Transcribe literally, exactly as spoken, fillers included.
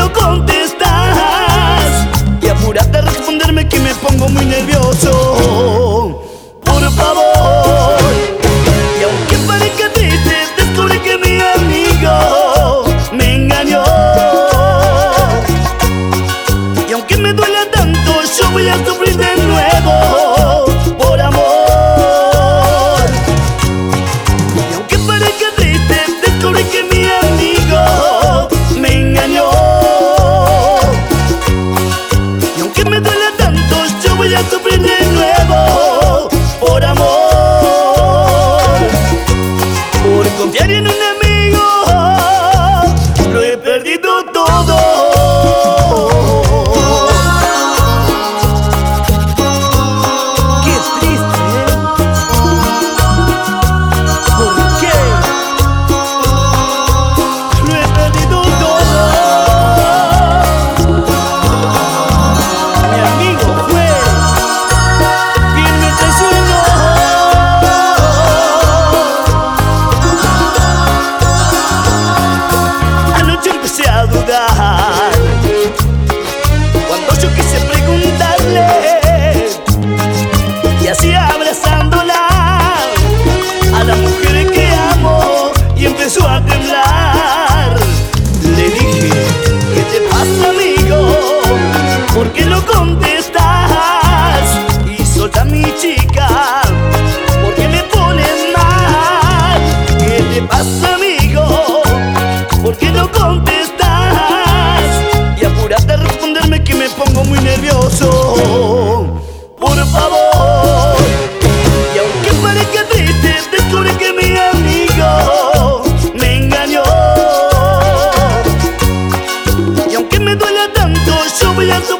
no contestas? Y apúrate a responderme que me pongo muy nervioso. Por favor. Y aunque parezca triste, descubrí que mi amigo me engañó. Y aunque me duela tanto, yo voy a sufrir de nuevo por amor. Y aunque parezca triste, descubrí que mi amigo me engañó. Y aunque me duela tanto, yo voy a sufrir de nuevo por amor. Por confiar en un amigo, lo he perdido todo. Cuando yo quise preguntarle, y así abrazándola a la mujer que amo, y empezó a temblar. Le dije: ¿qué te pasa, amigo? ¿Por qué no contestas? Y solta mi chica, ¿por qué me pones mal? ¿Qué te pasa, amigo? ¿Por qué no contestas? Que me pongo muy nervioso. Por favor. Y aunque parezca triste, descubrí que mi amigo me engañó. Y aunque me duela tanto, yo voy a